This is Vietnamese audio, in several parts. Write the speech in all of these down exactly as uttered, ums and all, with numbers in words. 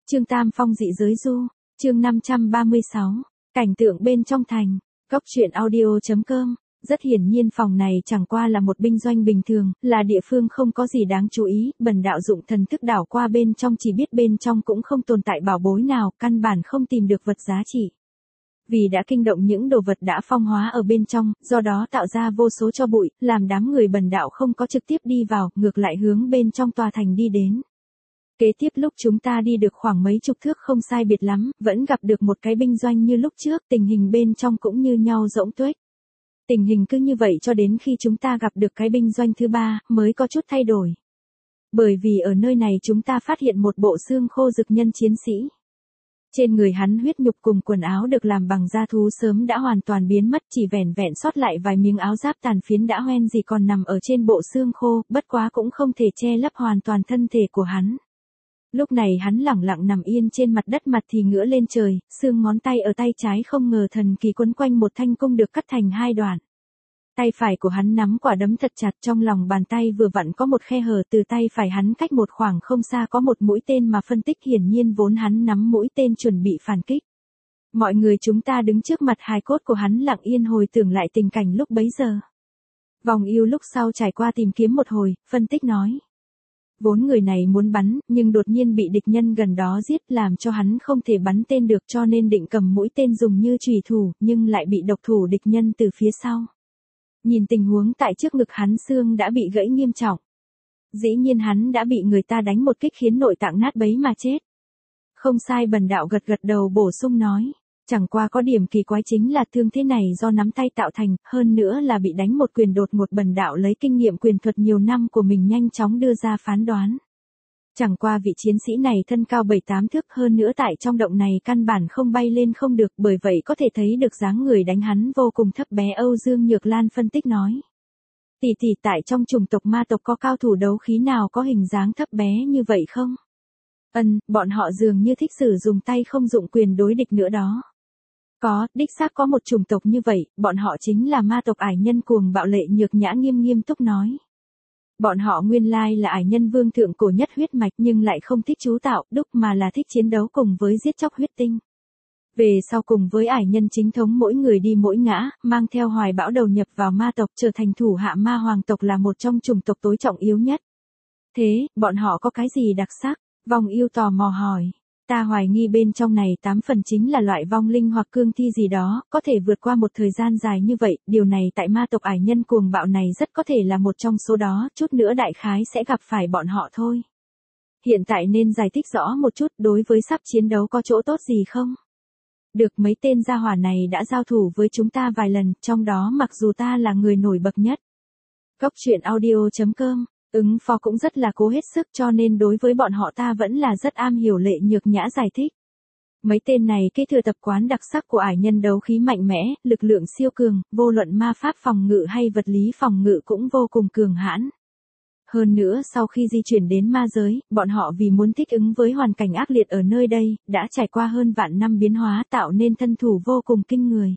Trương Tam Phong dị giới du, chương năm trăm ba mươi sáu, cảnh tượng bên trong thành, Cốc truyện audio.com. Rất hiển nhiên phòng này chẳng qua là một binh doanh bình thường, là địa phương không có gì đáng chú ý, bần đạo dụng thần thức đảo qua bên trong chỉ biết bên trong cũng không tồn tại bảo bối nào, căn bản không tìm được vật giá trị. Vì đã kinh động những đồ vật đã phong hóa ở bên trong, do đó tạo ra vô số tro bụi, làm đám người bần đạo không có trực tiếp đi vào, ngược lại hướng bên trong tòa thành đi đến. Kế tiếp lúc chúng ta đi được khoảng mấy chục thước không sai biệt lắm, vẫn gặp được một cái binh doanh như lúc trước, tình hình bên trong cũng như nhau rỗng tuếch. Tình hình cứ như vậy cho đến khi chúng ta gặp được cái binh doanh thứ ba, mới có chút thay đổi. Bởi vì ở nơi này chúng ta phát hiện một bộ xương khô dực nhân chiến sĩ. Trên người hắn huyết nhục cùng quần áo được làm bằng da thú sớm đã hoàn toàn biến mất, chỉ vẻn vẹn sót lại vài miếng áo giáp tàn phiến đã hoen gì còn nằm ở trên bộ xương khô, bất quá cũng không thể che lấp hoàn toàn thân thể của hắn. Lúc này hắn lẳng lặng nằm yên trên mặt đất, mặt thì ngửa lên trời, xương ngón tay ở tay trái không ngờ thần kỳ quấn quanh một thanh cung được cắt thành hai đoạn. Tay phải của hắn nắm quả đấm thật chặt, trong lòng bàn tay vừa vặn có một khe hở, từ tay phải hắn cách một khoảng không xa có một mũi tên mà phân tích hiển nhiên vốn hắn nắm mũi tên chuẩn bị phản kích. Mọi người chúng ta đứng trước mặt hài cốt của hắn lặng yên hồi tưởng lại tình cảnh lúc bấy giờ. Vòng yêu lúc sau trải qua tìm kiếm một hồi, phân tích nói. Vốn người này muốn bắn, nhưng đột nhiên bị địch nhân gần đó giết làm cho hắn không thể bắn tên được, cho nên định cầm mũi tên dùng như chùy thủ, nhưng lại bị độc thủ địch nhân từ phía sau. Nhìn tình huống tại trước ngực hắn xương đã bị gãy nghiêm trọng. Dĩ nhiên hắn đã bị người ta đánh một kích khiến nội tạng nát bấy mà chết. Không sai, bần đạo gật gật đầu bổ sung nói. Chẳng qua có điểm kỳ quái chính là thương thế này do nắm tay tạo thành, hơn nữa là bị đánh một quyền đột ngột, bần đạo lấy kinh nghiệm quyền thuật nhiều năm của mình nhanh chóng đưa ra phán đoán. Chẳng qua vị chiến sĩ này thân cao bảy tám thước, hơn nữa tại trong động này căn bản không bay lên không được, bởi vậy có thể thấy được dáng người đánh hắn vô cùng thấp bé. Âu Dương Nhược Lan phân tích nói. Tỷ tỷ, tại trong chủng tộc ma tộc có cao thủ đấu khí nào có hình dáng thấp bé như vậy không? Ân, bọn họ dường như thích sử dụng tay không dụng quyền đối địch nữa đó. Có, đích xác có một chủng tộc như vậy, bọn họ chính là ma tộc ải nhân cuồng bạo. Lệ Nhược Nhã nghiêm nghiêm túc nói. Bọn họ nguyên lai là ải nhân vương thượng cổ nhất huyết mạch, nhưng lại không thích chú tạo, đúc mà là thích chiến đấu cùng với giết chóc huyết tinh. Về sau cùng với ải nhân chính thống mỗi người đi mỗi ngã, mang theo hoài bão đầu nhập vào ma tộc, trở thành thủ hạ ma hoàng tộc, là một trong chủng tộc tối trọng yếu nhất. Thế, bọn họ có cái gì đặc sắc? Vong yêu tò mò hỏi. Ta hoài nghi bên trong này tám phần chính là loại vong linh hoặc cương thi gì đó, có thể vượt qua một thời gian dài như vậy, điều này tại ma tộc ải nhân cuồng bạo này rất có thể là một trong số đó, chút nữa đại khái sẽ gặp phải bọn họ thôi. Hiện tại nên giải thích rõ một chút, đối với sắp chiến đấu có chỗ tốt gì không? Được, mấy tên gia hỏa này đã giao thủ với chúng ta vài lần, trong đó mặc dù ta là người nổi bật nhất. Cốc truyện audio.com. Ứng phó cũng rất là cố hết sức, cho nên đối với bọn họ ta vẫn là rất am hiểu. Lệ Nhược Nhã giải thích. Mấy tên này kế thừa tập quán đặc sắc của ải nhân đấu khí mạnh mẽ, lực lượng siêu cường, vô luận ma pháp phòng ngự hay vật lý phòng ngự cũng vô cùng cường hãn. Hơn nữa sau khi di chuyển đến ma giới, bọn họ vì muốn thích ứng với hoàn cảnh ác liệt ở nơi đây, đã trải qua hơn vạn năm biến hóa tạo nên thân thủ vô cùng kinh người.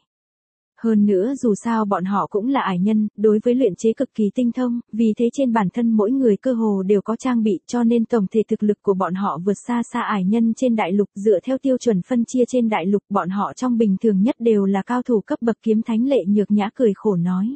Hơn nữa dù sao bọn họ cũng là ải nhân, đối với luyện chế cực kỳ tinh thông, vì thế trên bản thân mỗi người cơ hồ đều có trang bị, cho nên tổng thể thực lực của bọn họ vượt xa xa ải nhân trên đại lục. Dựa theo tiêu chuẩn phân chia trên đại lục, bọn họ trong bình thường nhất đều là cao thủ cấp bậc kiếm thánh. Lệ Nhược Nhã cười khổ nói.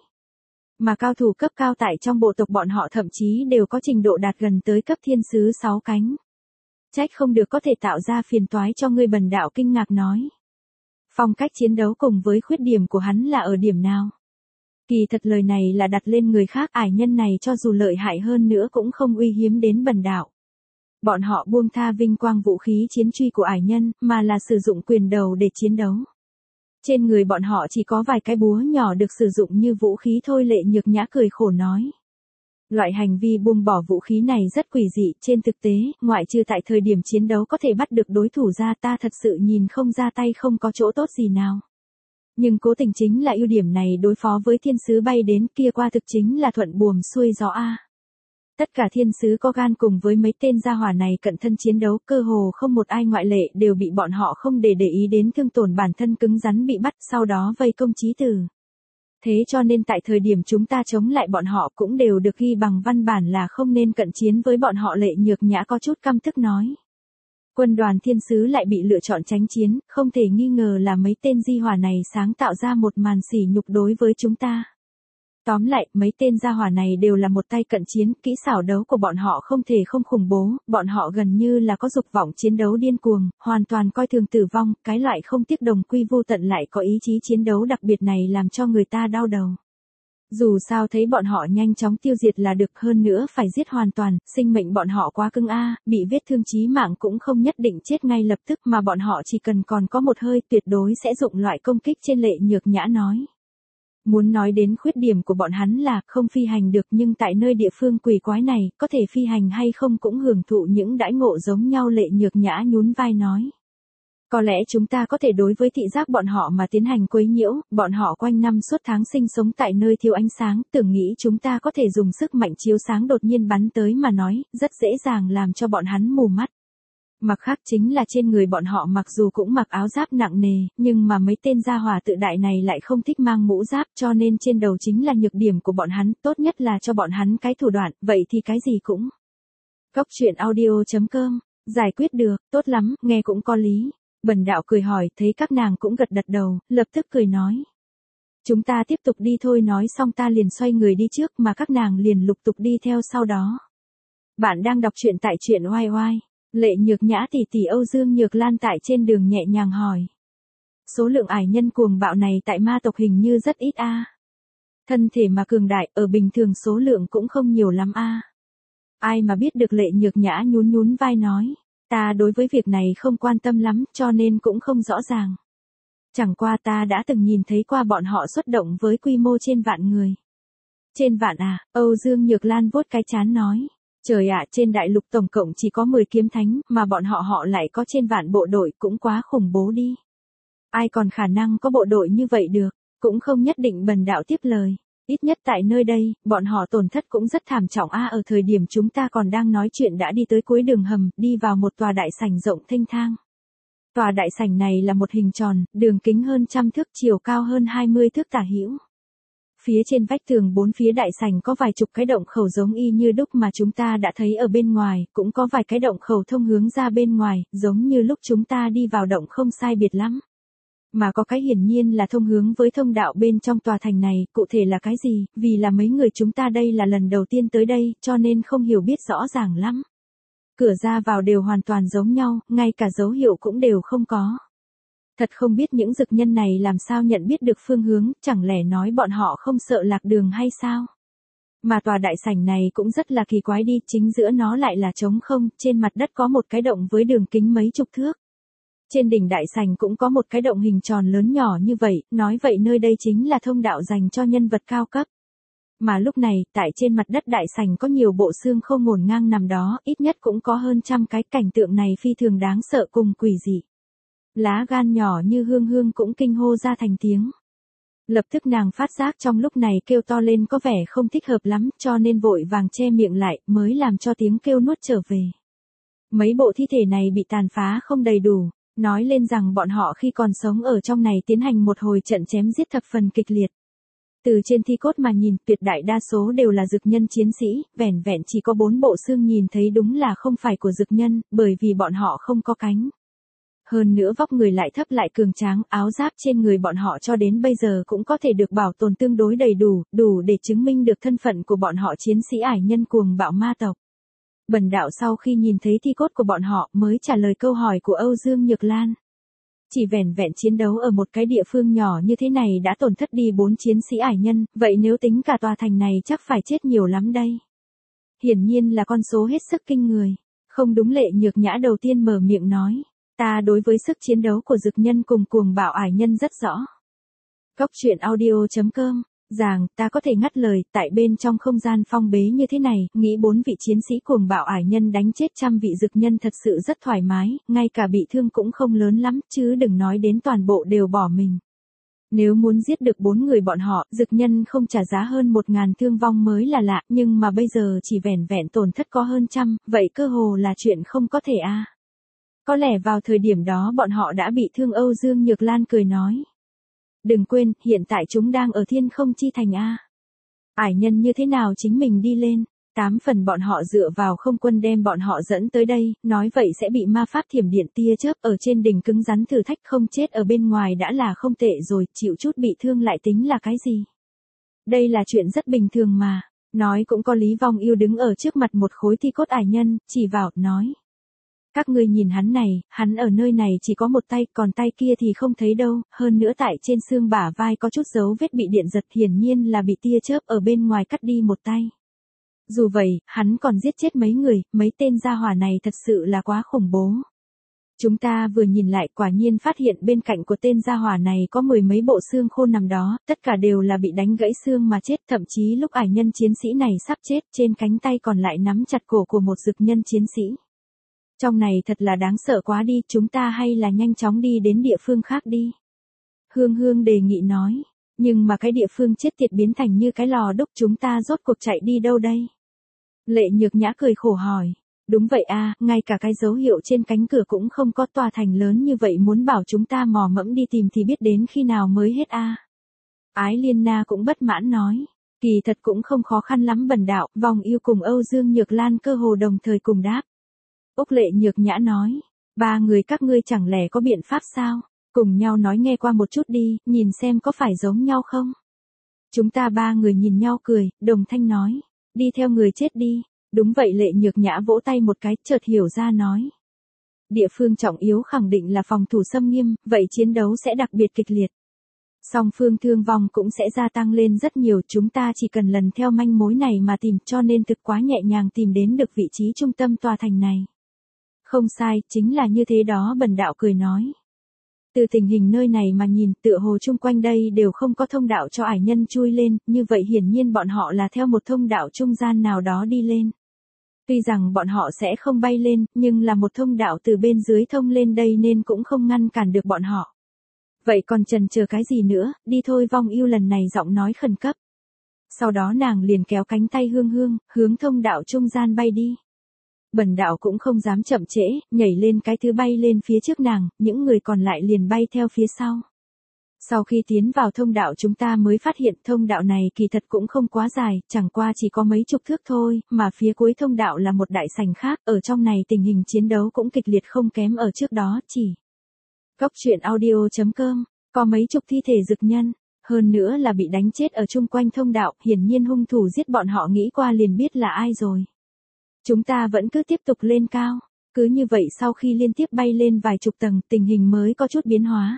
Mà cao thủ cấp cao tại trong bộ tộc bọn họ thậm chí đều có trình độ đạt gần tới cấp thiên sứ sáu cánh. Trách không được có thể tạo ra phiền toái cho ngươi, bần đạo kinh ngạc nói. Phong cách chiến đấu cùng với khuyết điểm của hắn là ở điểm nào? Kỳ thật lời này là đặt lên người khác, ải nhân này cho dù lợi hại hơn nữa cũng không uy hiếm đến bần đạo. Bọn họ buông tha vinh quang vũ khí chiến truy của ải nhân, mà là sử dụng quyền đầu để chiến đấu. Trên người bọn họ chỉ có vài cái búa nhỏ được sử dụng như vũ khí thôi. Lệ Nhược Nhã cười khổ nói. Loại hành vi buông bỏ vũ khí này rất quỷ dị, trên thực tế, ngoại trừ tại thời điểm chiến đấu có thể bắt được đối thủ ra, ta thật sự nhìn không ra tay không có chỗ tốt gì nào. Nhưng cố tình chính là ưu điểm này đối phó với thiên sứ bay đến kia qua thực chính là thuận buồm xuôi gió a. Tất cả thiên sứ có gan cùng với mấy tên gia hỏa này cận thân chiến đấu, cơ hồ không một ai ngoại lệ, đều bị bọn họ không để để ý đến thương tổn bản thân cứng rắn bị bắt, sau đó vây công chí tử. Thế cho nên tại thời điểm chúng ta chống lại bọn họ cũng đều được ghi bằng văn bản là không nên cận chiến với bọn họ. Lệ Nhược Nhã có chút căm tức nói. Quân đoàn thiên sứ lại bị lựa chọn tránh chiến, không thể nghi ngờ là mấy tên di hỏa này sáng tạo ra một màn sỉ nhục đối với chúng ta. Tóm lại, mấy tên gia hỏa này đều là một tay cận chiến, kỹ xảo đấu của bọn họ không thể không khủng bố, bọn họ gần như là có dục vọng chiến đấu điên cuồng, hoàn toàn coi thường tử vong, cái loại không tiếc đồng quy vô tận lại có ý chí chiến đấu đặc biệt này làm cho người ta đau đầu. Dù sao thấy bọn họ nhanh chóng tiêu diệt là được, hơn nữa phải giết hoàn toàn, sinh mệnh bọn họ quá cứng a, bị vết thương chí mạng cũng không nhất định chết ngay lập tức mà bọn họ chỉ cần còn có một hơi tuyệt đối sẽ dụng loại công kích trên Lệ Nhược Nhã nói. Muốn nói đến khuyết điểm của bọn hắn là không phi hành được, nhưng tại nơi địa phương quỷ quái này, có thể phi hành hay không cũng hưởng thụ những đãi ngộ giống nhau. Lệ Nhược Nhã nhún vai nói. Có lẽ chúng ta có thể đối với thị giác bọn họ mà tiến hành quấy nhiễu, bọn họ quanh năm suốt tháng sinh sống tại nơi thiếu ánh sáng, tưởng nghĩ chúng ta có thể dùng sức mạnh chiếu sáng đột nhiên bắn tới mà nói, rất dễ dàng làm cho bọn hắn mù mắt. Mặt khác chính là trên người bọn họ mặc dù cũng mặc áo giáp nặng nề, nhưng mà mấy tên gia hỏa tự đại này lại không thích mang mũ giáp, cho nên trên đầu chính là nhược điểm của bọn hắn, tốt nhất là cho bọn hắn cái thủ đoạn, vậy thì cái gì cũng. Góc truyện audio chấm com, giải quyết được, tốt lắm, nghe cũng có lý. Bần đạo cười hỏi, thấy các nàng cũng gật gật đầu, lập tức cười nói. Chúng ta tiếp tục đi thôi, nói xong ta liền xoay người đi trước mà các nàng liền lục tục đi theo sau đó. Bạn đang đọc truyện tại truyện oai oai. Lệ Nhược Nhã tỷ tỷ Âu Dương Nhược Lan tại trên đường nhẹ nhàng hỏi. Số lượng ải nhân cuồng bạo này tại ma tộc hình như rất ít a. Thân thể mà cường đại, ở bình thường số lượng cũng không nhiều lắm a. Ai mà biết được. Lệ Nhược Nhã nhún nhún vai nói. Ta đối với việc này không quan tâm lắm, cho nên cũng không rõ ràng. Chẳng qua ta đã từng nhìn thấy qua bọn họ xuất động với quy mô trên vạn người. Trên vạn à? Âu Dương Nhược Lan vuốt cái trán nói. Trời ạ, trên đại lục tổng cộng chỉ có mười kiếm thánh, mà bọn họ họ lại có trên vạn bộ đội, cũng quá khủng bố đi. Ai còn khả năng có bộ đội như vậy được, cũng không nhất định. Bần đạo tiếp lời. Ít nhất tại nơi đây, bọn họ tổn thất cũng rất thảm trọng a. Ở thời điểm chúng ta còn đang nói chuyện đã đi tới cuối đường hầm, đi vào một tòa đại sảnh rộng thênh thang. Tòa đại sảnh này là một hình tròn, đường kính hơn trăm thước, chiều cao hơn hai mươi thước tả hữu. Phía trên vách tường bốn phía đại sảnh có vài chục cái động khẩu giống y như đúc mà chúng ta đã thấy ở bên ngoài, cũng có vài cái động khẩu thông hướng ra bên ngoài, giống như lúc chúng ta đi vào động không sai biệt lắm. Mà có cái hiển nhiên là thông hướng với thông đạo bên trong tòa thành này, cụ thể là cái gì, vì là mấy người chúng ta đây là lần đầu tiên tới đây, cho nên không hiểu biết rõ ràng lắm. Cửa ra vào đều hoàn toàn giống nhau, ngay cả dấu hiệu cũng đều không có. Thật không biết những dực nhân này làm sao nhận biết được phương hướng, chẳng lẽ nói bọn họ không sợ lạc đường hay sao? Mà tòa đại sảnh này cũng rất là kỳ quái đi, chính giữa nó lại là trống không, trên mặt đất có một cái động với đường kính mấy chục thước. Trên đỉnh đại sảnh cũng có một cái động hình tròn lớn nhỏ như vậy, nói vậy nơi đây chính là thông đạo dành cho nhân vật cao cấp. Mà lúc này, tại trên mặt đất đại sảnh có nhiều bộ xương khô ngổn ngang nằm đó, ít nhất cũng có hơn trăm cái. Cảnh tượng này phi thường đáng sợ cùng quỷ dị. Lá gan nhỏ như Hương Hương cũng kinh hô ra thành tiếng. Lập tức nàng phát giác trong lúc này kêu to lên có vẻ không thích hợp lắm, cho nên vội vàng che miệng lại, mới làm cho tiếng kêu nuốt trở về. Mấy bộ thi thể này bị tàn phá không đầy đủ, nói lên rằng bọn họ khi còn sống ở trong này tiến hành một hồi trận chém giết thập phần kịch liệt. Từ trên thi cốt mà nhìn, tuyệt đại đa số đều là dực nhân chiến sĩ, vẻn vẹn chỉ có bốn bộ xương nhìn thấy đúng là không phải của dực nhân, bởi vì bọn họ không có cánh. Hơn nữa vóc người lại thấp lại cường tráng, áo giáp trên người bọn họ cho đến bây giờ cũng có thể được bảo tồn tương đối đầy đủ, đủ để chứng minh được thân phận của bọn họ chiến sĩ ải nhân cuồng bạo ma tộc. Bần đạo sau khi nhìn thấy thi cốt của bọn họ mới trả lời câu hỏi của Âu Dương Nhược Lan. Chỉ vẻn vẹn chiến đấu ở một cái địa phương nhỏ như thế này đã tổn thất đi bốn chiến sĩ ải nhân, vậy nếu tính cả tòa thành này chắc phải chết nhiều lắm đây. Hiển nhiên là con số hết sức kinh người. Không đúng. Lệ Nhược Nhã đầu tiên mở miệng nói. Ta đối với sức chiến đấu của dực nhân cùng cuồng bạo ải nhân rất rõ. Góc truyện audio chấm com, rằng ta có thể ngắt lời, tại bên trong không gian phong bế như thế này, nghĩ bốn vị chiến sĩ cuồng bạo ải nhân đánh chết trăm vị dực nhân thật sự rất thoải mái, ngay cả bị thương cũng không lớn lắm, chứ đừng nói đến toàn bộ đều bỏ mình. Nếu muốn giết được bốn người bọn họ, dực nhân không trả giá hơn một ngàn thương vong mới là lạ, nhưng mà bây giờ chỉ vẻn vẹn tổn thất có hơn trăm, vậy cơ hồ là chuyện không có thể a. À. Có lẽ vào thời điểm đó bọn họ đã bị thương. Âu Dương Nhược Lan cười nói. Đừng quên, hiện tại chúng đang ở thiên không chi thành a. Ải nhân như thế nào chính mình đi lên, Tám phần bọn họ dựa vào không quân đem bọn họ dẫn tới đây, nói vậy sẽ bị ma pháp thiểm điện tia chớp ở trên đỉnh cứng rắn thử thách, không chết ở bên ngoài đã là không tệ rồi, chịu chút bị thương lại tính là cái gì. Đây là chuyện rất bình thường mà. Nói cũng có lý. Vong Yêu đứng ở trước mặt một khối thi cốt ải nhân, chỉ vào, nói. Các ngươi nhìn hắn này, hắn ở nơi này chỉ có một tay, còn tay kia thì không thấy đâu, hơn nữa tại trên xương bả vai có chút dấu vết bị điện giật, hiển nhiên là bị tia chớp ở bên ngoài cắt đi một tay. Dù vậy, hắn còn giết chết mấy người, mấy tên gia hỏa này thật sự là quá khủng bố. Chúng ta vừa nhìn lại quả nhiên phát hiện bên cạnh của tên gia hỏa này có mười mấy bộ xương khô nằm đó, tất cả đều là bị đánh gãy xương mà chết, thậm chí lúc ải nhân chiến sĩ này sắp chết, trên cánh tay còn lại nắm chặt cổ của một dực nhân chiến sĩ. Trong này thật là đáng sợ quá đi, chúng ta hay là nhanh chóng đi đến địa phương khác đi. Hương Hương đề nghị nói, nhưng mà cái địa phương chết tiệt biến thành như cái lò đúc, chúng ta rốt cuộc chạy đi đâu đây? Lệ Nhược Nhã cười khổ hỏi. Đúng vậy a, ngay cả cái dấu hiệu trên cánh cửa cũng không có, tòa thành lớn như vậy muốn bảo chúng ta mò mẫm đi tìm thì biết đến khi nào mới hết a. Ái Liên Na cũng bất mãn nói, kỳ thật cũng không khó khăn lắm Bần đạo. Vong Yêu cùng Âu Dương Nhược Lan cơ hồ đồng thời cùng đáp. Úc Lệ Nhược Nhã nói, ba người các ngươi chẳng lẽ có biện pháp sao? Cùng nhau nói nghe qua một chút đi, nhìn xem có phải giống nhau không? Chúng ta ba người nhìn nhau cười, đồng thanh nói, đi theo người chết đi. Đúng vậy. Lệ Nhược Nhã vỗ tay một cái, chợt hiểu ra nói. Địa phương trọng yếu khẳng định là phòng thủ xâm nghiêm, vậy chiến đấu sẽ đặc biệt kịch liệt. Song phương thương vong cũng sẽ gia tăng lên rất nhiều, chúng ta chỉ cần lần theo manh mối này mà tìm, cho nên thực quá nhẹ nhàng tìm đến được vị trí trung tâm tòa thành này. Không sai, chính là như thế đó. Bần đạo cười nói. Từ tình hình nơi này mà nhìn, tựa hồ chung quanh đây đều không có thông đạo cho ải nhân chui lên, như vậy hiển nhiên bọn họ là theo một thông đạo trung gian nào đó đi lên. Tuy rằng bọn họ sẽ không bay lên, nhưng là một thông đạo từ bên dưới thông lên đây nên cũng không ngăn cản được bọn họ. Vậy còn chần chờ cái gì nữa, đi thôi. Vong Yêu lần này giọng nói khẩn cấp. Sau đó nàng liền kéo cánh tay Hương Hương, hướng thông đạo trung gian bay đi. Bần đạo cũng không dám chậm trễ, nhảy lên cái thứ bay lên phía trước nàng, những người còn lại liền bay theo phía sau. Sau khi tiến vào thông đạo chúng ta mới phát hiện thông đạo này kỳ thật cũng không quá dài, chẳng qua chỉ có mấy chục thước thôi, mà phía cuối thông đạo là một đại sảnh khác, ở trong này tình hình chiến đấu cũng kịch liệt không kém ở trước đó, chỉ. Góc truyện audio chấm com, có mấy chục thi thể dực nhân, hơn nữa là bị đánh chết ở chung quanh thông đạo, hiển nhiên hung thủ giết bọn họ nghĩ qua liền biết là ai rồi. Chúng ta vẫn cứ tiếp tục lên cao, cứ như vậy sau khi liên tiếp bay lên vài chục tầng, tình hình mới có chút biến hóa.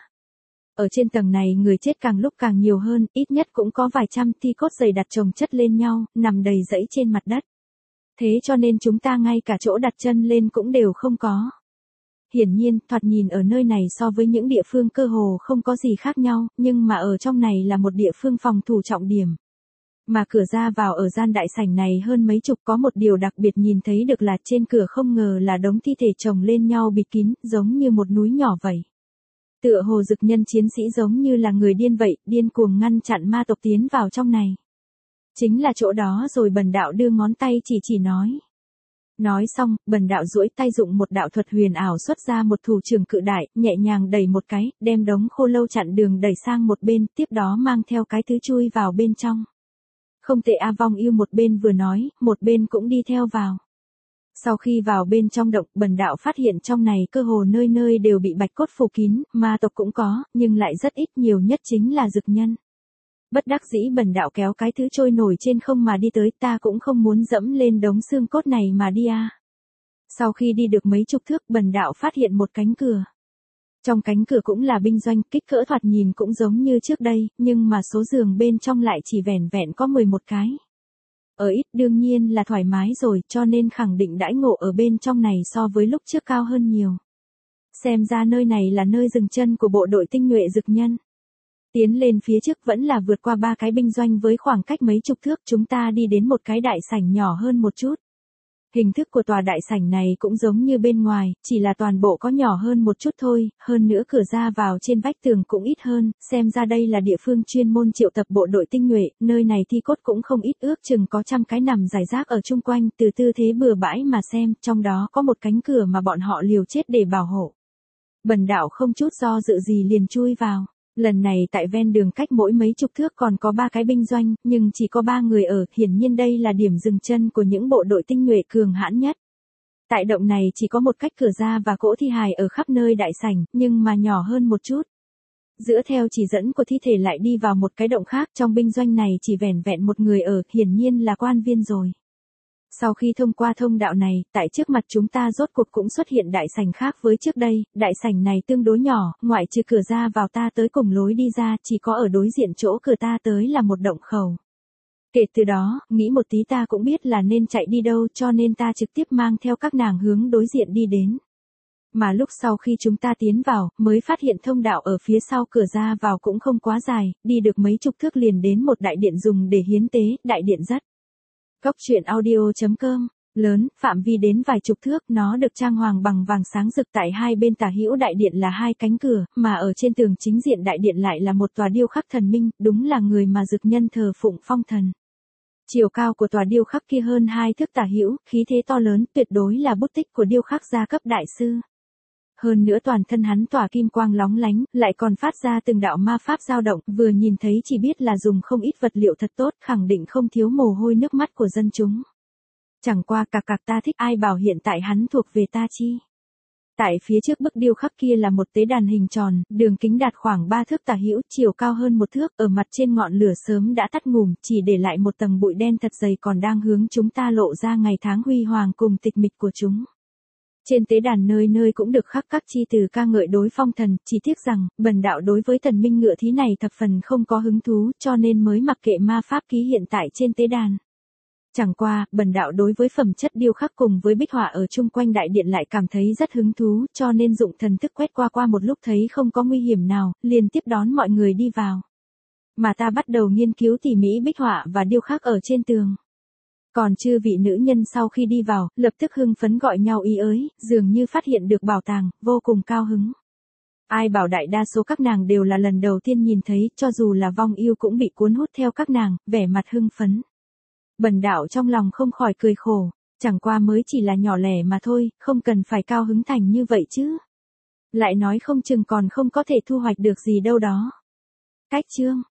Ở trên tầng này người chết càng lúc càng nhiều hơn, ít nhất cũng có vài trăm thi cốt dày đặt chồng chất lên nhau, nằm đầy rẫy trên mặt đất. Thế cho nên chúng ta ngay cả chỗ đặt chân lên cũng đều không có. Hiển nhiên, thoạt nhìn ở nơi này so với những địa phương cơ hồ không có gì khác nhau, nhưng mà ở trong này là một địa phương phòng thủ trọng điểm. Mà cửa ra vào ở gian đại sảnh này hơn mấy chục, có một điều đặc biệt nhìn thấy được là trên cửa không ngờ là đống thi thể chồng lên nhau bịt kín, giống như một núi nhỏ vậy. Tựa hồ dực nhân chiến sĩ giống như là người điên vậy, điên cuồng ngăn chặn ma tộc tiến vào trong này. Chính là chỗ đó rồi. Bần đạo đưa ngón tay chỉ chỉ nói. Nói xong, bần đạo duỗi tay dụng một đạo thuật huyền ảo xuất ra một thủ trưởng cự đại, nhẹ nhàng đẩy một cái, đem đống khô lâu chặn đường đẩy sang một bên, tiếp đó mang theo cái thứ chui vào bên trong. Không tệ a. Vong Yêu một bên vừa nói, một bên cũng đi theo vào. Sau khi vào bên trong động, bần đạo phát hiện trong này cơ hồ nơi nơi đều bị bạch cốt phủ kín, ma tộc cũng có, nhưng lại rất ít, nhiều nhất chính là dực nhân. Bất đắc dĩ bần đạo kéo cái thứ trôi nổi trên không mà đi tới, ta cũng không muốn dẫm lên đống xương cốt này mà đi a. Sau khi đi được mấy chục thước, bần đạo phát hiện một cánh cửa. Trong cánh cửa cũng là binh doanh, kích cỡ thoạt nhìn cũng giống như trước đây, nhưng mà số giường bên trong lại chỉ vẻn vẹn có mười một cái. Ở ít đương nhiên là thoải mái rồi, cho nên khẳng định đãi ngộ ở bên trong này so với lúc trước cao hơn nhiều. Xem ra nơi này là nơi dừng chân của bộ đội tinh nhuệ dực nhân. Tiến lên phía trước vẫn là vượt qua ba cái binh doanh với khoảng cách mấy chục thước, chúng ta đi đến một cái đại sảnh nhỏ hơn một chút. Hình thức của tòa đại sảnh này cũng giống như bên ngoài, chỉ là toàn bộ có nhỏ hơn một chút thôi, hơn nữa cửa ra vào trên vách tường cũng ít hơn, xem ra đây là địa phương chuyên môn triệu tập bộ đội tinh nhuệ, nơi này thi cốt cũng không ít, ước chừng có trăm cái nằm rải rác ở chung quanh, từ tư thế bừa bãi mà xem, trong đó có một cánh cửa mà bọn họ liều chết để bảo hộ. Bần đạo không chút do dự gì liền chui vào. Lần này tại ven đường cách mỗi mấy chục thước còn có ba cái binh doanh, nhưng chỉ có ba người ở, hiển nhiên đây là điểm dừng chân của những bộ đội tinh nhuệ cường hãn nhất. Tại động này chỉ có một cách cửa ra và cỗ thi hài ở khắp nơi đại sảnh, nhưng mà nhỏ hơn một chút. Giữa theo chỉ dẫn của thi thể lại đi vào một cái động khác, trong binh doanh này chỉ vẻn vẹn một người ở, hiển nhiên là quan viên rồi. Sau khi thông qua thông đạo này, tại trước mặt chúng ta rốt cuộc cũng xuất hiện đại sảnh khác với trước đây, đại sảnh này tương đối nhỏ, ngoại trừ cửa ra vào ta tới cùng lối đi ra, chỉ có ở đối diện chỗ cửa ta tới là một động khẩu. Kể từ đó, nghĩ một tí ta cũng biết là nên chạy đi đâu, cho nên ta trực tiếp mang theo các nàng hướng đối diện đi đến. Mà lúc sau khi chúng ta tiến vào, mới phát hiện thông đạo ở phía sau cửa ra vào cũng không quá dài, đi được mấy chục thước liền đến một đại điện dùng để hiến tế, đại điện rất. Góc truyện audio chấm com, lớn, phạm vi đến vài chục thước, nó được trang hoàng bằng vàng sáng rực, tại hai bên tả hữu đại điện là hai cánh cửa, mà ở trên tường chính diện đại điện lại là một tòa điêu khắc thần minh, đúng là người mà Dực Nhân thờ phụng phong thần. Chiều cao của tòa điêu khắc kia hơn hai thước tả hữu, khí thế to lớn, tuyệt đối là bút tích của điêu khắc gia cấp đại sư. Hơn nữa toàn thân hắn tỏa kim quang lóng lánh, lại còn phát ra từng đạo ma pháp dao động, vừa nhìn thấy chỉ biết là dùng không ít vật liệu thật tốt, khẳng định không thiếu mồ hôi nước mắt của dân chúng. Chẳng qua cạc cạc ta thích, ai bảo hiện tại hắn thuộc về ta chi. Tại phía trước bức điêu khắc kia là một tế đàn hình tròn, đường kính đạt khoảng ba thước tả hữu, chiều cao hơn một thước, ở mặt trên ngọn lửa sớm đã tắt ngùm, chỉ để lại một tầng bụi đen thật dày còn đang hướng chúng ta lộ ra ngày tháng huy hoàng cùng tịch mịch của chúng. Trên tế đàn nơi nơi cũng được khắc các chi từ ca ngợi đối phong thần, chỉ tiếc rằng, bần đạo đối với thần minh ngựa thí này thập phần không có hứng thú, cho nên mới mặc kệ ma pháp ký hiện tại trên tế đàn. Chẳng qua, bần đạo đối với phẩm chất điêu khắc cùng với bích họa ở chung quanh đại điện lại cảm thấy rất hứng thú, cho nên dụng thần thức quét qua qua một lúc thấy không có nguy hiểm nào, liền tiếp đón mọi người đi vào. Mà ta bắt đầu nghiên cứu tỉ mỉ bích họa và điêu khắc ở trên tường. Còn chư vị nữ nhân sau khi đi vào, lập tức hưng phấn gọi nhau ý ới, dường như phát hiện được bảo tàng, vô cùng cao hứng. Ai bảo đại đa số các nàng đều là lần đầu tiên nhìn thấy, cho dù là vong yêu cũng bị cuốn hút theo các nàng, vẻ mặt hưng phấn. Bần đạo trong lòng không khỏi cười khổ, chẳng qua mới chỉ là nhỏ lẻ mà thôi, không cần phải cao hứng thành như vậy chứ. Lại nói không chừng còn không có thể thu hoạch được gì đâu đó. Cách chương